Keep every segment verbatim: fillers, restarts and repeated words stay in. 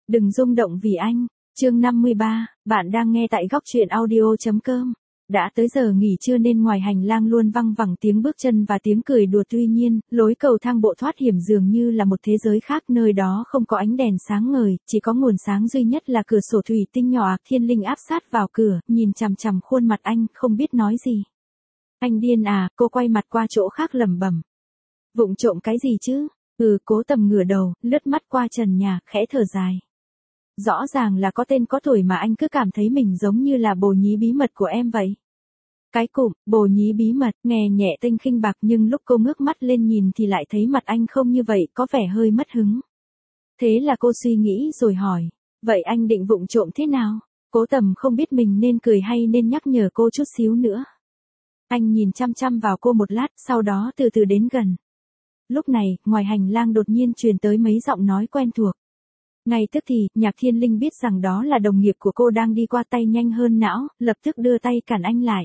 Đừng rung động vì anh. Chương năm mươi ba, bạn đang nghe tại góc truyện audio.com. Đã tới giờ nghỉ trưa nên ngoài hành lang luôn văng vẳng tiếng bước chân và tiếng cười đùa, tuy nhiên, lối cầu thang bộ thoát hiểm dường như là một thế giới khác, nơi đó không có ánh đèn sáng ngời, chỉ có nguồn sáng duy nhất là cửa sổ thủy tinh nhỏ. Thiên Linh áp sát vào cửa, nhìn chằm chằm khuôn mặt anh, không biết nói gì. Anh điên à? Cô quay mặt qua chỗ khác lẩm bẩm. Vụng trộm cái gì chứ? Ừ, Cố Tầm ngửa đầu, lướt mắt qua trần nhà, khẽ thở dài. Rõ ràng là có tên có tuổi mà anh cứ cảm thấy mình giống như là bồ nhí bí mật của em vậy. Cái cụm, bồ nhí bí mật, nghe nhẹ tênh khinh bạc, nhưng lúc cô ngước mắt lên nhìn thì lại thấy mặt anh không như vậy, có vẻ hơi mất hứng. Thế là cô suy nghĩ rồi hỏi, vậy anh định vụng trộm thế nào? Cố Tầm không biết mình nên cười hay nên nhắc nhở cô chút xíu nữa. Anh nhìn chăm chăm vào cô một lát, sau đó từ từ đến gần. Lúc này, ngoài hành lang đột nhiên truyền tới mấy giọng nói quen thuộc. Ngay tức thì, Nhạc Thiên Linh biết rằng đó là đồng nghiệp của cô đang đi qua, tay nhanh hơn não, lập tức đưa tay cản anh lại.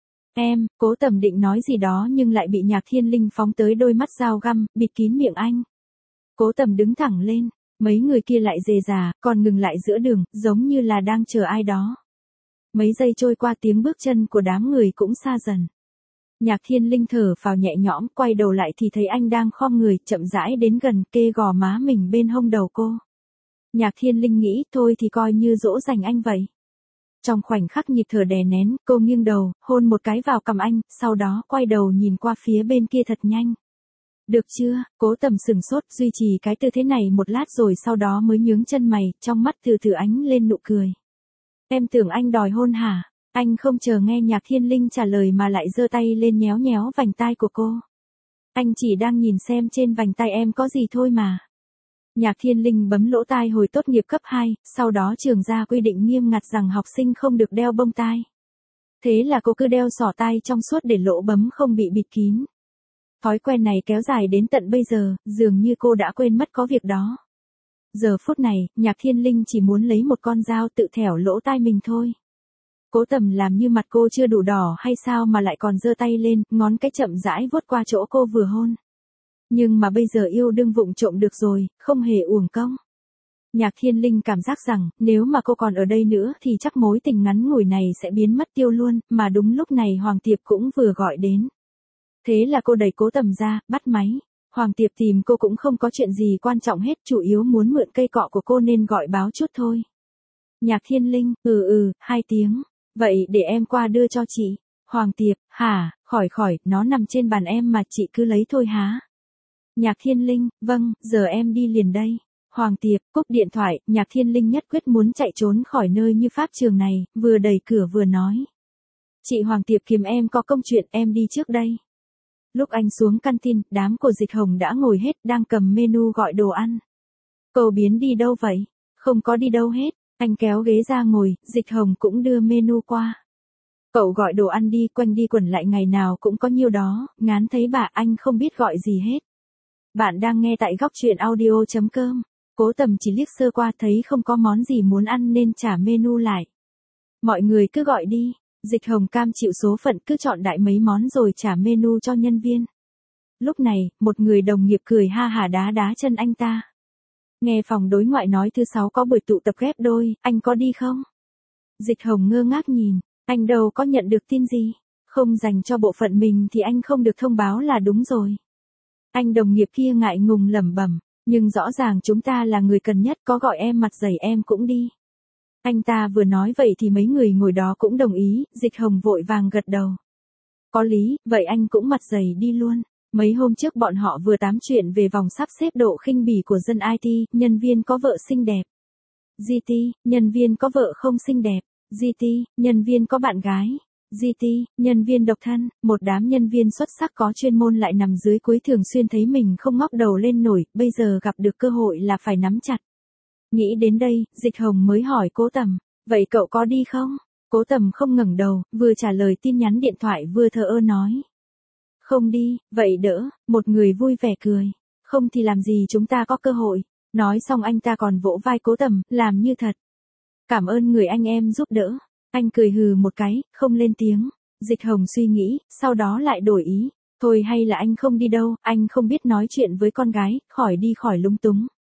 Em, Cố Tầm định nói gì đó nhưng lại bị Nhạc Thiên Linh phóng tới đôi mắt dao găm, bịt kín miệng anh. Cố Tầm đứng thẳng lên, mấy người kia lại rề rà, còn ngừng lại giữa đường, giống như là đang chờ ai đó. Mấy giây trôi qua, tiếng bước chân của đám người cũng xa dần. Nhạc Thiên Linh thở phào nhẹ nhõm, quay đầu lại thì thấy anh đang khom người, chậm rãi đến gần, kê gò má mình bên hông đầu cô. Nhạc Thiên Linh nghĩ, thôi thì coi như dỗ dành anh vậy. Trong khoảnh khắc nhịp thở đè nén, cô nghiêng đầu, hôn một cái vào cằm anh, sau đó quay đầu nhìn qua phía bên kia thật nhanh. Được chưa? Cố Tầm sừng sốt, duy trì cái tư thế này một lát rồi sau đó mới nhướng chân mày, trong mắt từ từ ánh lên nụ cười. Em tưởng anh đòi hôn hả? Anh không chờ nghe Nhạc Thiên Linh trả lời mà lại giơ tay lên nhéo nhéo vành tai của cô. Anh chỉ đang nhìn xem trên vành tai em có gì thôi mà. Nhạc Thiên Linh bấm lỗ tai hồi tốt nghiệp cấp hai, sau đó trường ra quy định nghiêm ngặt rằng học sinh không được đeo bông tai. Thế là cô cứ đeo xỏ tai trong suốt để lỗ bấm không bị bịt kín. Thói quen này kéo dài đến tận bây giờ, dường như cô đã quên mất có việc đó. Giờ phút này, Nhạc Thiên Linh chỉ muốn lấy một con dao tự thẻo lỗ tai mình thôi. Cố Tầm làm như mặt cô chưa đủ đỏ hay sao mà lại còn giơ tay lên, ngón cái chậm rãi vuốt qua chỗ cô vừa hôn. Nhưng mà bây giờ yêu đương vụng trộm được rồi, không hề uổng công. Nhạc Thiên Linh cảm giác rằng, nếu mà cô còn ở đây nữa thì chắc mối tình ngắn ngủi này sẽ biến mất tiêu luôn, mà đúng lúc này Hoàng Tiệp cũng vừa gọi đến. Thế là cô đẩy Cố Tầm ra, bắt máy. Hoàng Tiệp tìm cô cũng không có chuyện gì quan trọng hết, chủ yếu muốn mượn cây cọ của cô nên gọi báo chút thôi. Nhạc Thiên Linh, ừ ừ, hai tiếng. Vậy để em qua đưa cho chị. Hoàng Tiệp, hả, khỏi khỏi, nó nằm trên bàn em mà chị cứ lấy thôi hả? Nhạc Thiên Linh, vâng, giờ em đi liền đây. Hoàng Tiệp, cúp điện thoại, Nhạc Thiên Linh nhất quyết muốn chạy trốn khỏi nơi như pháp trường này, vừa đẩy cửa vừa nói. Chị Hoàng Tiệp kiếm em có công chuyện, em đi trước đây. Lúc anh xuống căn tin, đám của Dịch Hồng đã ngồi hết, đang cầm menu gọi đồ ăn. Cậu Biến đi đâu vậy? Không có đi đâu hết. Anh kéo ghế ra ngồi, Dịch Hồng cũng đưa menu qua. Cậu gọi đồ ăn đi, quanh đi quẩn lại ngày nào cũng có nhiêu đó, ngán thấy bà, anh không biết gọi gì hết. Bạn đang nghe tại góc truyện audio.com. Cố Tầm chỉ liếc sơ qua thấy không có món gì muốn ăn nên trả menu lại. Mọi người cứ gọi đi. Dịch Hồng cam chịu số phận, cứ chọn đại mấy món rồi trả menu cho nhân viên. Lúc này, một người đồng nghiệp cười ha hả đá đá chân anh ta. Nghe phòng đối ngoại nói thứ sáu có buổi tụ tập ghép đôi, anh có đi không? Dịch Hồng ngơ ngác nhìn, anh đâu có nhận được tin gì. Không dành cho bộ phận mình thì anh không được thông báo là đúng rồi. Anh đồng nghiệp kia ngại ngùng lẩm bẩm, nhưng rõ ràng chúng ta là người cần nhất, có gọi em mặt dày em cũng đi. Anh ta vừa nói vậy thì mấy người ngồi đó cũng đồng ý, Dịch Hồng vội vàng gật đầu. Có lý, vậy anh cũng mặt dày đi luôn. Mấy hôm trước bọn họ vừa tám chuyện về vòng sắp xếp độ khinh bỉ của dân i tê, nhân viên có vợ xinh đẹp. giê tê, nhân viên có vợ không xinh đẹp. giê tê, nhân viên có bạn gái. giê tê, nhân viên độc thân, một đám nhân viên xuất sắc có chuyên môn lại nằm dưới cuối thường xuyên thấy mình không ngóc đầu lên nổi, bây giờ gặp được cơ hội là phải nắm chặt. Nghĩ đến đây, Dịch Hồng mới hỏi Cố Tầm, vậy cậu có đi không? Cố Tầm không ngẩng đầu, vừa trả lời tin nhắn điện thoại vừa thờ ơ nói. Không đi, vậy đỡ, một người vui vẻ cười. Không thì làm gì chúng ta có cơ hội. Nói xong anh ta còn vỗ vai Cố Tầm, làm như thật. Cảm ơn người anh em giúp đỡ. Anh cười hừ một cái, không lên tiếng. Dịch Hồng suy nghĩ, sau đó lại đổi ý. Thôi hay là anh không đi đâu, anh không biết nói chuyện với con gái, khỏi đi khỏi lúng túng.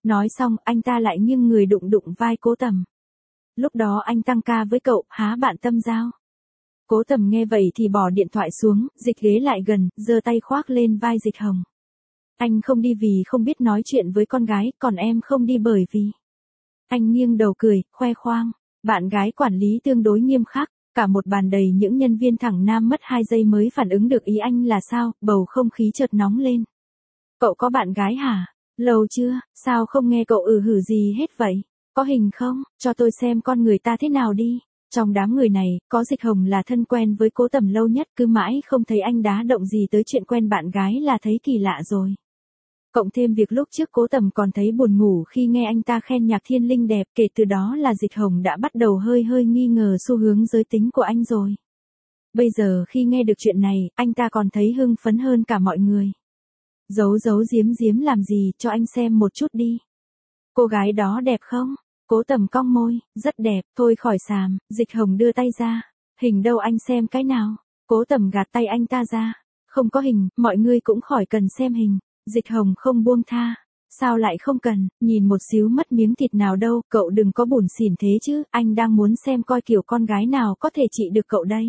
Nói xong, anh ta lại nghiêng người đụng đụng vai Cố Tầm. Lúc đó anh tăng ca với cậu, há bạn tâm giao. Cố Tầm nghe vậy thì bỏ điện thoại xuống, dịch ghế lại gần, giơ tay khoác lên vai Dịch Hồng. Anh không đi vì không biết nói chuyện với con gái, còn em không đi bởi vì... Anh nghiêng đầu cười, khoe khoang. Bạn gái quản lý tương đối nghiêm khắc, cả một bàn đầy những nhân viên thẳng nam mất hai giây mới phản ứng được ý anh là sao, bầu không khí chợt nóng lên. Cậu có bạn gái hả? Lâu chưa, sao không nghe cậu ừ hử gì hết vậy? Có hình không, cho tôi xem con người ta thế nào đi. Trong đám người này, có Dịch Hồng là thân quen với Cố Tầm lâu nhất, cứ mãi không thấy anh đá động gì tới chuyện quen bạn gái là thấy kỳ lạ rồi. Cộng thêm việc lúc trước Cố Tầm còn thấy buồn ngủ khi nghe anh ta khen Nhạc Thiên Linh đẹp, kể từ đó là Dịch Hồng đã bắt đầu hơi hơi nghi ngờ xu hướng giới tính của anh rồi. Bây giờ khi nghe được chuyện này, anh ta còn thấy hưng phấn hơn cả mọi người. Giấu giấu giếm giếm làm gì, cho anh xem một chút đi. Cô gái đó đẹp không? Cố Tầm cong môi, rất đẹp, thôi khỏi xàm. Dịch Hồng đưa tay ra. Hình đâu anh xem cái nào? Cố Tầm gạt tay anh ta ra. Không có hình, mọi người cũng khỏi cần xem hình. Dịch Hồng không buông tha. Sao lại không cần, nhìn một xíu mất miếng thịt nào đâu, cậu đừng có bủn xỉn thế chứ, anh đang muốn xem coi kiểu con gái nào có thể trị được cậu đây.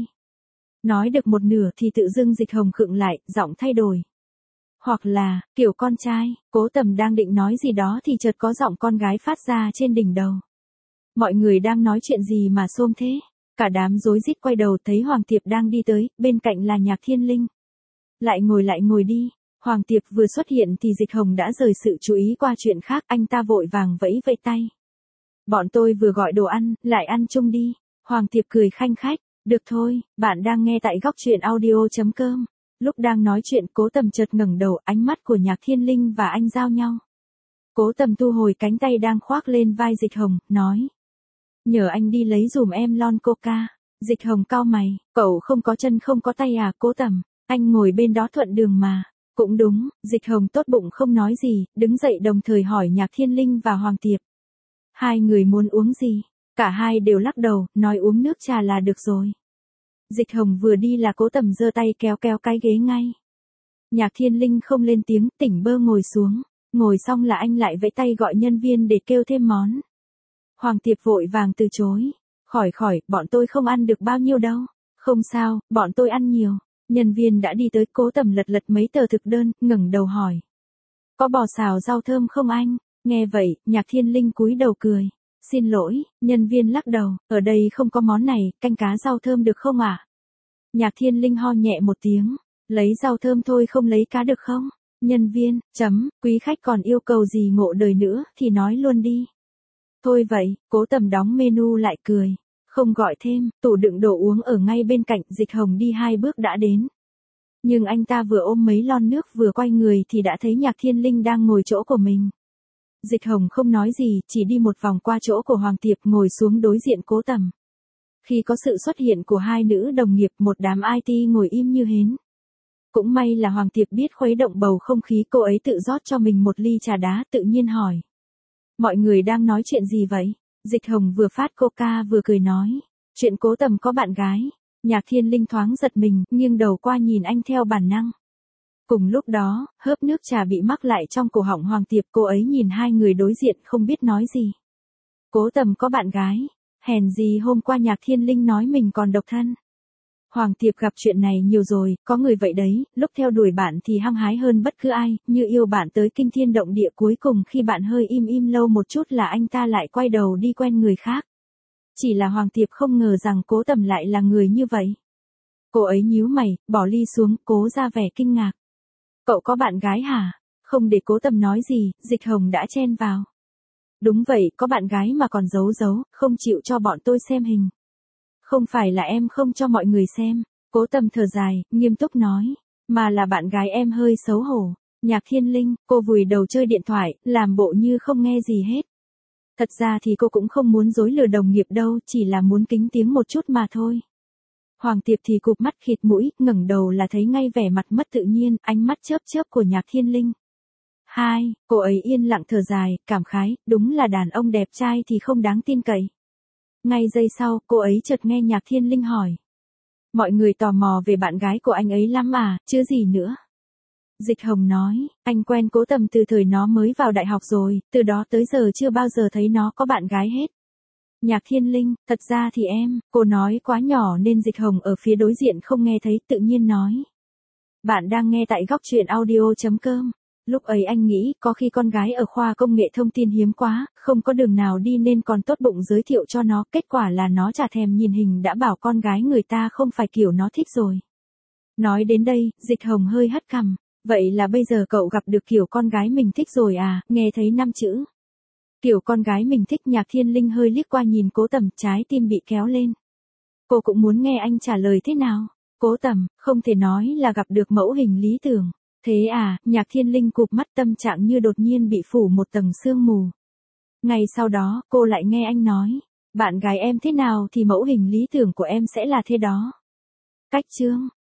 Nói được một nửa thì tự dưng Dịch Hồng khựng lại, giọng thay đổi. Hoặc là, kiểu con trai, Cố Tầm đang định nói gì đó thì chợt có giọng con gái phát ra trên đỉnh đầu. Mọi người đang nói chuyện gì mà xôm thế? Cả đám rối rít quay đầu thấy Hoàng Tiệp đang đi tới, bên cạnh là Nhạc Thiên Linh. Lại ngồi lại ngồi đi. Hoàng Tiệp vừa xuất hiện thì Dịch Hồng đã rời sự chú ý qua chuyện khác, anh ta vội vàng vẫy vẫy tay. Bọn tôi vừa gọi đồ ăn, lại ăn chung đi. Hoàng Tiệp cười khanh khách, được thôi, bạn đang nghe tại góc truyện audio chấm com. Lúc đang nói chuyện Cố Tầm chợt ngẩng đầu, ánh mắt của Nhạc Thiên Linh và anh giao nhau. Cố Tầm thu hồi cánh tay đang khoác lên vai Dịch Hồng, nói. Nhờ anh đi lấy dùm em lon coca. Dịch Hồng cau mày, cậu không có chân không có tay à? Cố Tầm, anh ngồi bên đó thuận đường mà. Cũng đúng, Dịch Hồng tốt bụng không nói gì, đứng dậy đồng thời hỏi Nhạc Thiên Linh và Hoàng Tiệp. Hai người muốn uống gì? Cả hai đều lắc đầu, nói uống nước trà là được rồi. Dịch Hồng vừa đi là Cố Tầm giơ tay kéo kéo cái ghế ngay. Nhạc Thiên Linh không lên tiếng, tỉnh bơ ngồi xuống. Ngồi xong là anh lại vẫy tay gọi nhân viên để kêu thêm món. Hoàng Tiệp vội vàng từ chối. Khỏi khỏi, bọn tôi không ăn được bao nhiêu đâu. Không sao, bọn tôi ăn nhiều. Nhân viên đã đi tới, Cố Tầm lật lật mấy tờ thực đơn, ngẩng đầu hỏi. Có bò xào rau thơm không anh? Nghe vậy, Nhạc Thiên Linh cúi đầu cười. Xin lỗi, nhân viên lắc đầu, ở đây không có món này, canh cá rau thơm được không ạ? À? Nhạc Thiên Linh ho nhẹ một tiếng, lấy rau thơm thôi không lấy cá được không? Nhân viên, chấm, quý khách còn yêu cầu gì ngộ đời nữa thì nói luôn đi. Thôi vậy, Cố Tầm đóng menu lại cười. Không gọi thêm, tủ đựng đồ uống ở ngay bên cạnh, Dịch Hồng đi hai bước đã đến. Nhưng anh ta vừa ôm mấy lon nước vừa quay người thì đã thấy Nhạc Thiên Linh đang ngồi chỗ của mình. Dịch Hồng không nói gì, chỉ đi một vòng qua chỗ của Hoàng Tiệp ngồi xuống đối diện Cố Tầm. Khi có sự xuất hiện của hai nữ đồng nghiệp, một đám i tê ngồi im như hến. Cũng may là Hoàng Tiệp biết khuấy động bầu không khí, cô ấy tự rót cho mình một ly trà đá, tự nhiên hỏi. Mọi người đang nói chuyện gì vậy? Dịch Hồng vừa phát coca vừa cười nói. Chuyện Cố Tầm có bạn gái. Nhạc Thiên Linh thoáng giật mình, nghiêng đầu qua nhìn anh theo bản năng. Cùng lúc đó, hớp nước trà bị mắc lại trong cổ họng Hoàng Tiệp, cô ấy nhìn hai người đối diện không biết nói gì. Cố Tầm có bạn gái. Hèn gì hôm qua Nhạc Thiên Linh nói mình còn độc thân. Hoàng Tiệp gặp chuyện này nhiều rồi, có người vậy đấy, lúc theo đuổi bạn thì hăng hái hơn bất cứ ai, như yêu bạn tới kinh thiên động địa, cuối cùng khi bạn hơi im im lâu một chút là anh ta lại quay đầu đi quen người khác. Chỉ là Hoàng Tiệp không ngờ rằng Cố Tầm lại là người như vậy. Cô ấy nhíu mày, bỏ ly xuống, cố ra vẻ kinh ngạc. Cậu có bạn gái hả? Không để Cố Tầm nói gì, Dịch Hồng đã chen vào. Đúng vậy, có bạn gái mà còn giấu giấu, không chịu cho bọn tôi xem hình. Không phải là em không cho mọi người xem, Cố Tầm thở dài, nghiêm túc nói, mà là bạn gái em hơi xấu hổ. Nhạc Thiên Linh, cô vùi đầu chơi điện thoại, làm bộ như không nghe gì hết. Thật ra thì cô cũng không muốn dối lừa đồng nghiệp đâu, chỉ là muốn kính tiếng một chút mà thôi. Hoàng Tiệp thì cụp mắt khịt mũi, ngẩng đầu là thấy ngay vẻ mặt mất tự nhiên, ánh mắt chớp chớp của Nhạc Thiên Linh. Hai, cô ấy yên lặng thở dài, cảm khái, đúng là đàn ông đẹp trai thì không đáng tin cậy. Ngay giây sau, cô ấy chợt nghe Nhạc Thiên Linh hỏi. Mọi người tò mò về bạn gái của anh ấy lắm à, chứ gì nữa. Dịch Hồng nói, anh quen Cố Tầm từ thời nó mới vào đại học rồi, từ đó tới giờ chưa bao giờ thấy nó có bạn gái hết. Nhạc Thiên Linh, thật ra thì em, cô nói quá nhỏ nên Dịch Hồng ở phía đối diện không nghe thấy, tự nhiên nói. Bạn đang nghe tại góc truyện audio.com. Lúc ấy anh nghĩ có khi con gái ở khoa công nghệ thông tin hiếm quá, không có đường nào đi nên còn tốt bụng giới thiệu cho nó, kết quả là nó chả thèm nhìn hình đã bảo con gái người ta không phải kiểu nó thích rồi. Nói đến đây, Dịch Hồng hơi hất cằm, vậy là bây giờ cậu gặp được kiểu con gái mình thích rồi à, nghe thấy năm chữ. Kiểu con gái mình thích. Nhạc Thiên Linh hơi liếc qua nhìn Cố Tầm, trái tim bị kéo lên. Cô cũng muốn nghe anh trả lời thế nào. Cố Tầm, không thể nói là gặp được mẫu hình lý tưởng. Thế à, Nhạc Thiên Linh cụp mắt, tâm trạng như đột nhiên bị phủ một tầng sương mù. Ngày sau đó, cô lại nghe anh nói, bạn gái em thế nào thì mẫu hình lý tưởng của em sẽ là thế đó. Cách chương.